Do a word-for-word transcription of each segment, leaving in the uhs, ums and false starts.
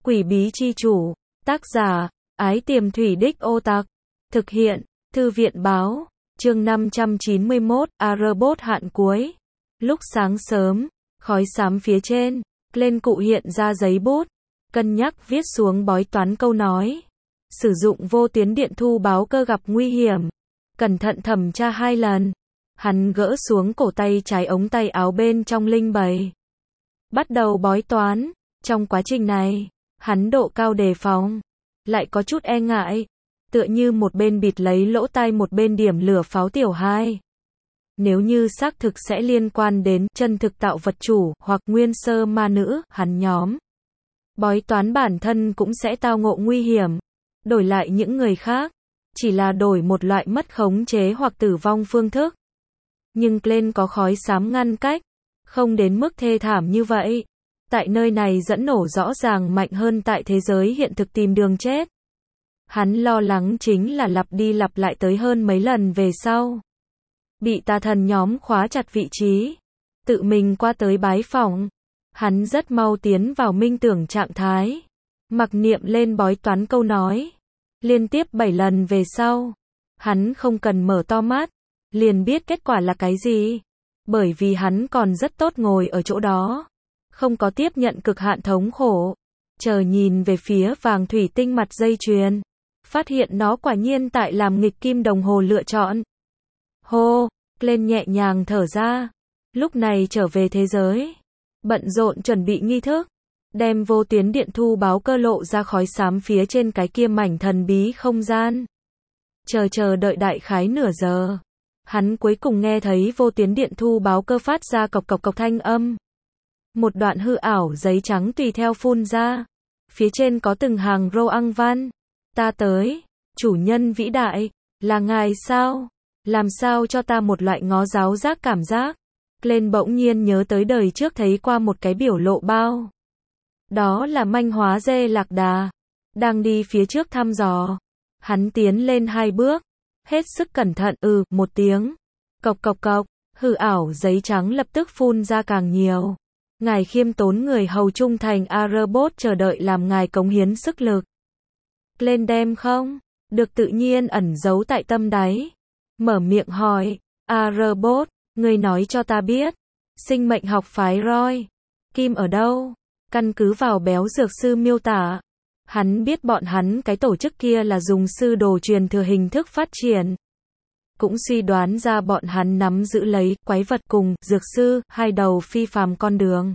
Quỷ bí chi chủ, tác giả, Ái Tiềm Thủy Đích Ô Tặc, thực hiện, Thư viện báo, chương năm trăm chín mươi mốt, A-robot hạn cuối. Lúc sáng sớm, khói xám phía trên, lên cụ hiện ra giấy bút, cân nhắc viết xuống bói toán câu nói. Sử dụng vô tuyến điện thu báo cơ gặp nguy hiểm. Cẩn thận thẩm tra hai lần. Hắn gỡ xuống cổ tay trái ống tay áo bên trong linh bày. Bắt đầu bói toán. Trong quá trình này, hắn độ cao đề phòng, lại có chút e ngại, tựa như một bên bịt lấy lỗ tai một bên điểm lửa pháo tiểu hai. Nếu như xác thực sẽ liên quan đến chân thực tạo vật chủ hoặc nguyên sơ ma nữ, hắn nhóm bói toán bản thân cũng sẽ tao ngộ nguy hiểm. Đổi lại những người khác, chỉ là đổi một loại mất khống chế hoặc tử vong phương thức. Nhưng Glenn có khói xám ngăn cách, không đến mức thê thảm như vậy. Tại nơi này dẫn nổ rõ ràng mạnh hơn tại thế giới hiện thực tìm đường chết. Hắn lo lắng chính là lặp đi lặp lại tới hơn mấy lần về sau. Bị tà thần nhóm khóa chặt vị trí. Tự mình qua tới bái phỏng. Hắn rất mau tiến vào minh tưởng trạng thái. Mặc niệm lên bói toán câu nói. Liên tiếp bảy lần về sau. Hắn không cần mở to mắt. Liền biết kết quả là cái gì. Bởi vì hắn còn rất tốt ngồi ở chỗ đó. Không có tiếp nhận cực hạn thống khổ. Chờ nhìn về phía vàng thủy tinh mặt dây chuyền. Phát hiện nó quả nhiên tại làm nghịch kim đồng hồ lựa chọn. Hô, lên nhẹ nhàng thở ra. Lúc này trở về thế giới. Bận rộn chuẩn bị nghi thức. Đem vô tuyến điện thu báo cơ lộ ra khói xám phía trên cái kia mảnh thần bí không gian. Chờ chờ đợi đại khái nửa giờ. Hắn cuối cùng nghe thấy vô tuyến điện thu báo cơ phát ra cộc cộc cộc thanh âm. Một đoạn hư ảo giấy trắng tùy theo phun ra. Phía trên có từng hàng rô ăn văn. Ta tới, chủ nhân vĩ đại, là ngài sao? Làm sao cho ta một loại ngó giáo giác cảm giác? Lên bỗng nhiên nhớ tới đời trước thấy qua một cái biểu lộ bao. Đó là manh hóa dê lạc đà. Đang đi phía trước thăm dò. Hắn tiến lên hai bước. Hết sức cẩn thận, ừ, một tiếng. Cộc cộc cộc, hư ảo giấy trắng lập tức phun ra càng nhiều. Ngài khiêm tốn người hầu trung thành A-robot chờ đợi làm ngài cống hiến sức lực. Lên đem không? Được tự nhiên ẩn giấu tại tâm đáy. Mở miệng hỏi. A-robot, ngươi nói cho ta biết. Sinh mệnh học phái Roy. Kim ở đâu? Căn cứ vào béo dược sư miêu tả. Hắn biết bọn hắn cái tổ chức kia là dùng sư đồ truyền thừa hình thức phát triển. Cũng suy đoán ra bọn hắn nắm giữ lấy quái vật cùng dược sư, hai đầu phi phàm con đường.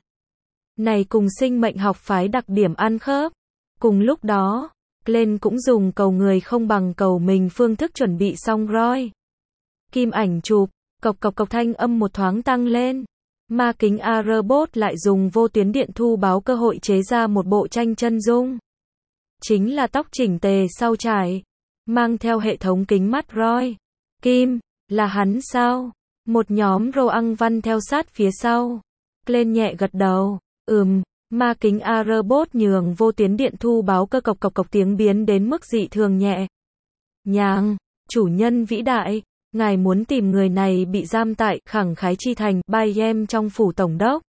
Này cùng sinh mệnh học phái đặc điểm ăn khớp. Cùng lúc đó, Glenn cũng dùng cầu người không bằng cầu mình phương thức chuẩn bị xong Roy. Kim ảnh chụp, cộc cộc cộc thanh âm một thoáng tăng lên. Ma kính A-robot lại dùng vô tuyến điện thu báo cơ hội chế ra một bộ tranh chân dung. Chính là tóc chỉnh tề sau trải. Mang theo hệ thống kính mắt Roy. Kim, là hắn sao? Một nhóm rô ăn văn theo sát phía sau. Glenn nhẹ gật đầu. Ừm, ma kính A-robot nhường vô tuyến điện thu báo cơ cộc cộc cộc tiếng biến đến mức dị thường nhẹ. Nhàng, chủ nhân vĩ đại, ngài muốn tìm người này bị giam tại khẳng khái chi thành Bayem trong phủ tổng đốc.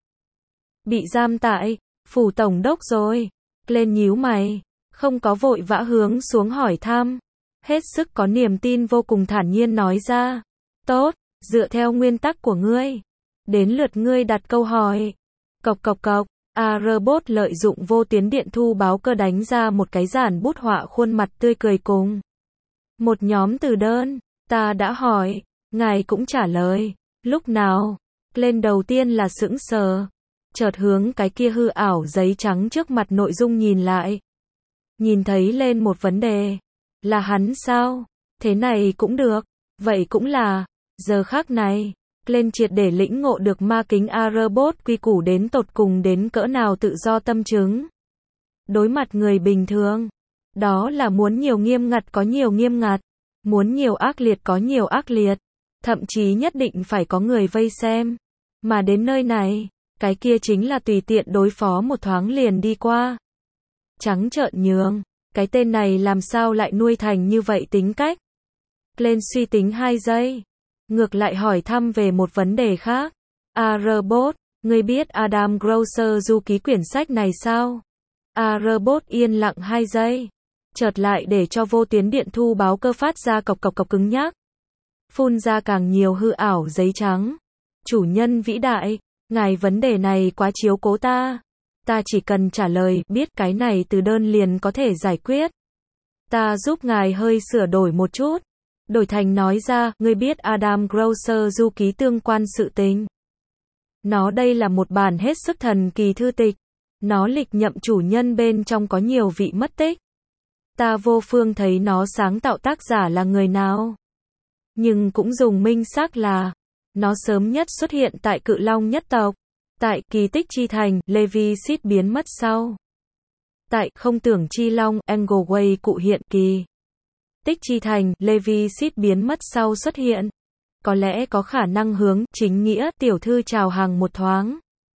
Bị giam tại phủ tổng đốc rồi. Glenn nhíu mày, không có vội vã hướng xuống hỏi thăm. Hết sức có niềm tin vô cùng thản nhiên nói ra. Tốt, dựa theo nguyên tắc của ngươi. Đến lượt ngươi đặt câu hỏi. Cộc cộc cộc, A-robot lợi dụng vô tuyến điện thu báo cơ đánh ra một cái giản bút họa khuôn mặt tươi cười cùng. Một nhóm từ đơn, ta đã hỏi, ngài cũng trả lời. Lúc nào? Lên đầu tiên là sững sờ. Chợt hướng cái kia hư ảo giấy trắng trước mặt nội dung nhìn lại. Nhìn thấy lên một vấn đề. Là hắn sao? Thế này cũng được. Vậy cũng là. Giờ khác này, lên triệt để lĩnh ngộ được ma kính A-robot quy củ đến tột cùng đến cỡ nào tự do tâm chứng. Đối mặt người bình thường. Đó là muốn nhiều nghiêm ngặt có nhiều nghiêm ngặt. Muốn nhiều ác liệt có nhiều ác liệt. Thậm chí nhất định phải có người vây xem. Mà đến nơi này, cái kia chính là tùy tiện đối phó một thoáng liền đi qua. Trắng trợn nhường. Cái tên này làm sao lại nuôi thành như vậy tính cách? Lên suy tính hai giây. Ngược lại hỏi thăm về một vấn đề khác. A-robot, ngươi biết Adam Grosser du ký quyển sách này sao? A robot yên lặng hai giây. Chợt lại để cho vô tuyến điện thu báo cơ phát ra cộc cộc cộc cứng nhắc. Phun ra càng nhiều hư ảo giấy trắng. Chủ nhân vĩ đại, ngài vấn đề này quá chiếu cố ta. Ta chỉ cần trả lời, biết cái này từ đơn liền có thể giải quyết. Ta giúp ngài hơi sửa đổi một chút. Đổi thành nói ra, ngươi biết Adam Grosser du ký tương quan sự tình. Nó đây là một bản hết sức thần kỳ thư tịch. Nó lịch nhậm chủ nhân bên trong có nhiều vị mất tích. Ta vô phương thấy nó sáng tạo tác giả là người nào. Nhưng cũng dùng minh xác là, nó sớm nhất xuất hiện tại Cự Long nhất tộc. Tại Kỳ tích chi thành, Levi Seed biến mất sau. Tại Không tưởng chi long, Engleway cụ hiện Kỳ tích chi thành, Levi Seed biến mất sau xuất hiện. Có lẽ có khả năng hướng chính nghĩa tiểu thư chào hàng một thoáng.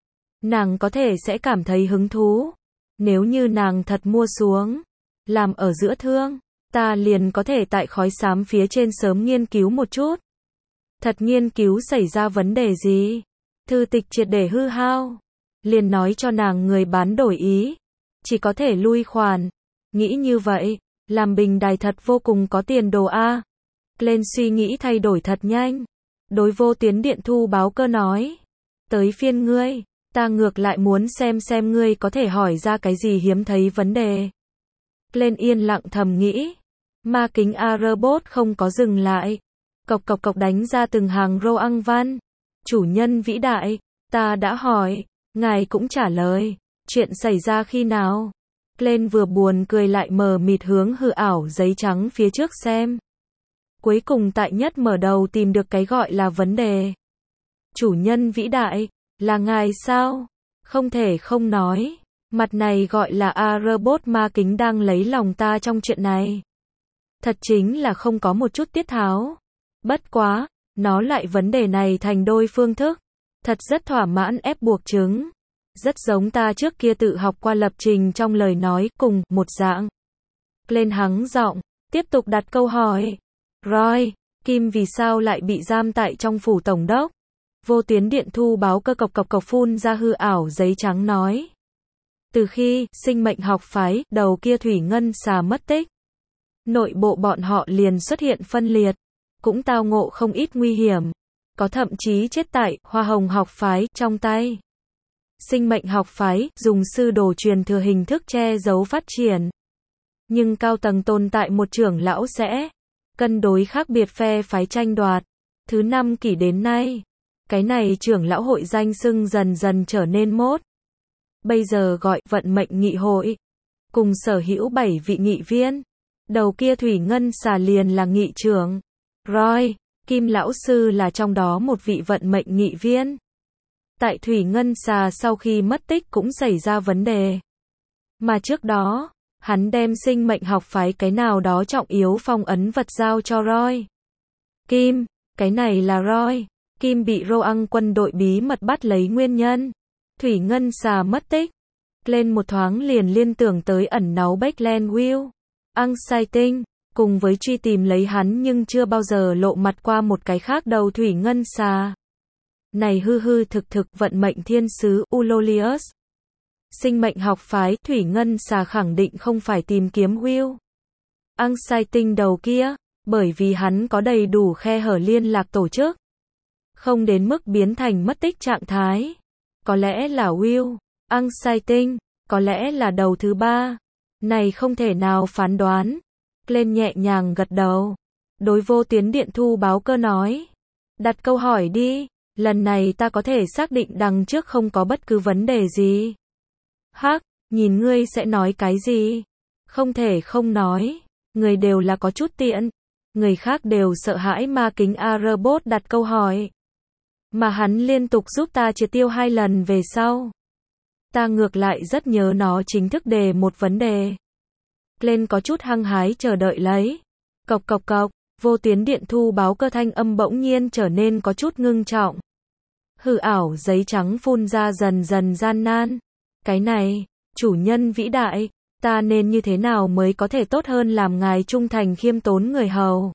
Nàng có thể sẽ cảm thấy hứng thú. Nếu như nàng thật mua xuống, làm ở giữa thương, ta liền có thể tại khói xám phía trên sớm nghiên cứu một chút. Thật nghiên cứu xảy ra vấn đề gì? Thư tịch triệt để hư hao. Liền nói cho nàng người bán đổi ý. Chỉ có thể lui khoản. Nghĩ như vậy, làm bình đài thật vô cùng có tiền đồ a. Glenn suy nghĩ thay đổi thật nhanh. Đối vô tuyến điện thu báo cơ nói. Tới phiên ngươi, ta ngược lại muốn xem xem ngươi có thể hỏi ra cái gì hiếm thấy vấn đề. Glenn yên lặng thầm nghĩ. Ma kính A robot không có dừng lại. Cộc cộc cộc đánh ra từng hàng rô ăn văn. Chủ nhân vĩ đại, ta đã hỏi, ngài cũng trả lời. Chuyện xảy ra khi nào? Glenn vừa buồn cười lại mờ mịt hướng hư ảo giấy trắng phía trước xem. Cuối cùng tại nhất mở đầu tìm được cái gọi là vấn đề. Chủ nhân vĩ đại, là ngài sao? Không thể không nói. Mặt này gọi là A robot ma kính đang lấy lòng ta trong chuyện này. Thật chính là không có một chút tiết tháo. Bất quá, nó lại vấn đề này thành đôi phương thức. Thật rất thỏa mãn ép buộc chứng. Rất giống ta trước kia tự học qua lập trình trong lời nói cùng một dạng. Lên hắng giọng, tiếp tục đặt câu hỏi. Roy, Kim vì sao lại bị giam tại trong phủ tổng đốc? Vô tuyến điện thu báo cơ cộc cộc cộc phun ra hư ảo giấy trắng nói. Từ khi sinh mệnh học phái đầu kia thủy ngân xà mất tích, nội bộ bọn họ liền xuất hiện phân liệt, cũng tao ngộ không ít nguy hiểm, có thậm chí chết tại hoa hồng học phái trong tay. Sinh mệnh học phái dùng sư đồ truyền thừa hình thức che giấu phát triển, nhưng cao tầng tồn tại một trưởng lão sẽ cân đối khác biệt phe phái tranh đoạt. Thứ năm kỷ đến nay, cái này trưởng lão hội danh xưng dần dần trở nên mốt. Bây giờ gọi vận mệnh nghị hội, cùng sở hữu bảy vị nghị viên. Đầu kia thủy ngân xà liền là nghị trưởng. Roy, Kim lão sư là trong đó một vị vận mệnh nghị viên. Tại thủy ngân xà sau khi mất tích cũng xảy ra vấn đề. Mà trước đó, hắn đem sinh mệnh học phái cái nào đó trọng yếu phong ấn vật giao cho Roy. Kim, cái này là Roy. Kim bị Roang quân đội bí mật bắt lấy nguyên nhân. Thủy ngân xà mất tích. Lên một thoáng liền liên tưởng tới ẩn náu Backland Will. Unsighting, cùng với truy tìm lấy hắn nhưng chưa bao giờ lộ mặt qua một cái khác đầu thủy ngân xà. Này hư hư thực thực vận mệnh thiên sứ Ulolius. Sinh mệnh học phái thủy ngân xà khẳng định không phải tìm kiếm Will. Unsighting đầu kia, bởi vì hắn có đầy đủ khe hở liên lạc tổ chức. Không đến mức biến thành mất tích trạng thái. Có lẽ là Will. Unsighting, có lẽ là đầu thứ ba. Này không thể nào phán đoán. Lên nhẹ nhàng gật đầu. Đối vô tuyến điện thu báo cơ nói. Đặt câu hỏi đi. Lần này ta có thể xác định đằng trước không có bất cứ vấn đề gì. Hắc, nhìn ngươi sẽ nói cái gì? Không thể không nói. Người đều là có chút tiện. Người khác đều sợ hãi ma kính A robot đặt câu hỏi. Mà hắn liên tục giúp ta triệt tiêu hai lần về sau. Ta ngược lại rất nhớ nó chính thức đề một vấn đề. Lên có chút hăng hái chờ đợi lấy. Cộc cộc cộc, vô tuyến điện thu báo cơ thanh âm bỗng nhiên trở nên có chút ngưng trọng. Hư ảo giấy trắng phun ra dần dần gian nan. Cái này, chủ nhân vĩ đại, ta nên như thế nào mới có thể tốt hơn làm ngài trung thành khiêm tốn người hầu.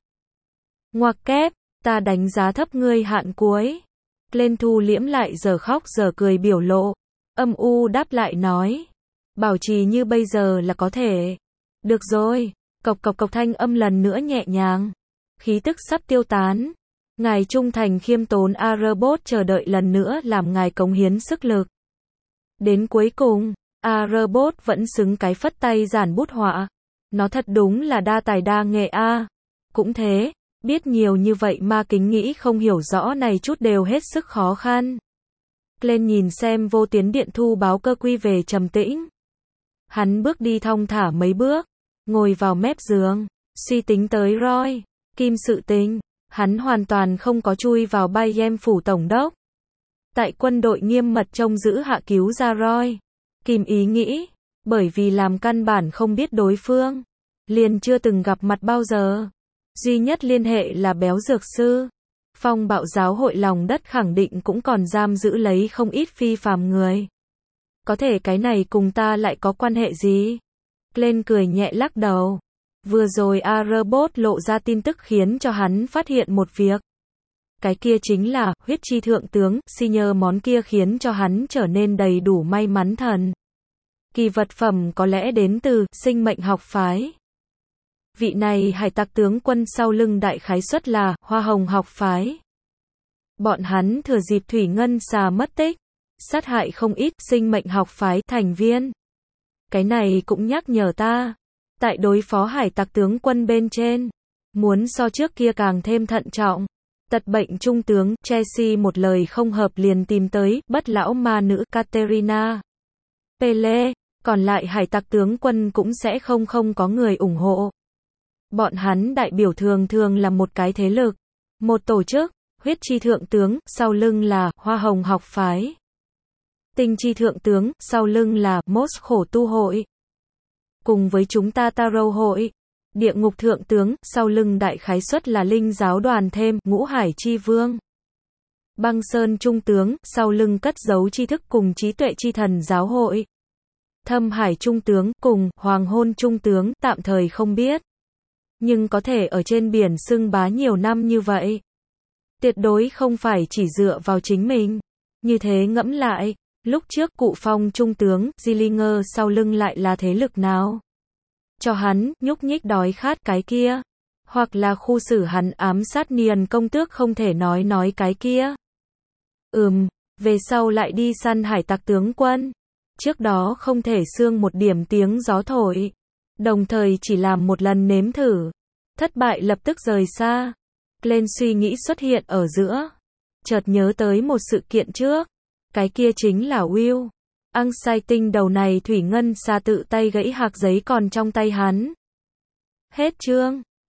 Ngoặc kép, ta đánh giá thấp ngươi hạn cuối. Lên thu liễm lại giờ khóc giờ cười biểu lộ. Âm u đáp lại nói. Bảo trì như bây giờ là có thể. Được rồi. Cộc cộc cộc thanh âm lần nữa nhẹ nhàng. Khí tức sắp tiêu tán. Ngài trung thành khiêm tốn A-robot chờ đợi lần nữa làm ngài cống hiến sức lực. Đến cuối cùng, A-robot vẫn xứng cái phất tay giản bút họa. Nó thật đúng là đa tài đa nghệ a. Cũng thế, biết nhiều như vậy mà kính nghĩ không hiểu rõ này chút đều hết sức khó khăn. Lên nhìn xem vô tuyến điện thu báo cơ quy về trầm tĩnh. Hắn bước đi thong thả mấy bước, ngồi vào mép giường, suy tính tới Roy, Kim sự tình. Hắn hoàn toàn không có chui vào Bayern phủ tổng đốc. Tại quân đội nghiêm mật trông giữ hạ cứu ra Roy. Kim ý nghĩ, bởi vì làm căn bản không biết đối phương, liền chưa từng gặp mặt bao giờ. Duy nhất liên hệ là béo dược sư. Phong bạo giáo hội lòng đất khẳng định cũng còn giam giữ lấy không ít phi phàm người. Có thể cái này cùng ta lại có quan hệ gì? Glenn cười nhẹ lắc đầu. Vừa rồi A-robot lộ ra tin tức khiến cho hắn phát hiện một việc. Cái kia chính là, huyết chi thượng tướng, senior món kia khiến cho hắn trở nên đầy đủ may mắn thần. Kỳ vật phẩm có lẽ đến từ, sinh mệnh học phái. Vị này hải tặc tướng quân sau lưng đại khái suất là, hoa hồng học phái. Bọn hắn thừa dịp thủy ngân xà mất tích, sát hại không ít, sinh mệnh học phái, thành viên. Cái này cũng nhắc nhở ta. Tại đối phó hải tặc tướng quân bên trên, muốn so trước kia càng thêm thận trọng. Tật bệnh trung tướng, Chelsea một lời không hợp liền tìm tới, bất lão ma nữ, Katerina. Pele, còn lại hải tặc tướng quân cũng sẽ không không có người ủng hộ. Bọn hắn đại biểu thường thường là một cái thế lực, một tổ chức, huyết chi thượng tướng, sau lưng là, hoa hồng học phái. Tinh chi thượng tướng, sau lưng là, Mos khổ tu hội. Cùng với chúng ta Tarot hội. Địa ngục thượng tướng, sau lưng đại khái suất là linh giáo đoàn thêm, ngũ hải chi vương. Băng sơn trung tướng, sau lưng cất giấu tri thức cùng trí tuệ chi thần giáo hội. Thâm hải trung tướng, cùng, hoàng hôn trung tướng, tạm thời không biết. Nhưng có thể ở trên biển xưng bá nhiều năm như vậy. Tuyệt đối không phải chỉ dựa vào chính mình. Như thế ngẫm lại, lúc trước cụ phong trung tướng, Zillinger sau lưng lại là thế lực nào? Cho hắn, nhúc nhích đói khát cái kia. Hoặc là khu xử hắn ám sát Niền công tước không thể nói nói cái kia. Ừm, về sau lại đi săn hải tặc tướng quân. Trước đó không thể xương một điểm tiếng gió thổi. Đồng thời chỉ làm một lần nếm thử. Thất bại lập tức rời xa. Lên suy nghĩ xuất hiện ở giữa. Chợt nhớ tới một sự kiện trước. Cái kia chính là Will. Ăn sai tinh đầu này thủy ngân xa tự tay gãy hạc giấy còn trong tay hắn. Hết chương.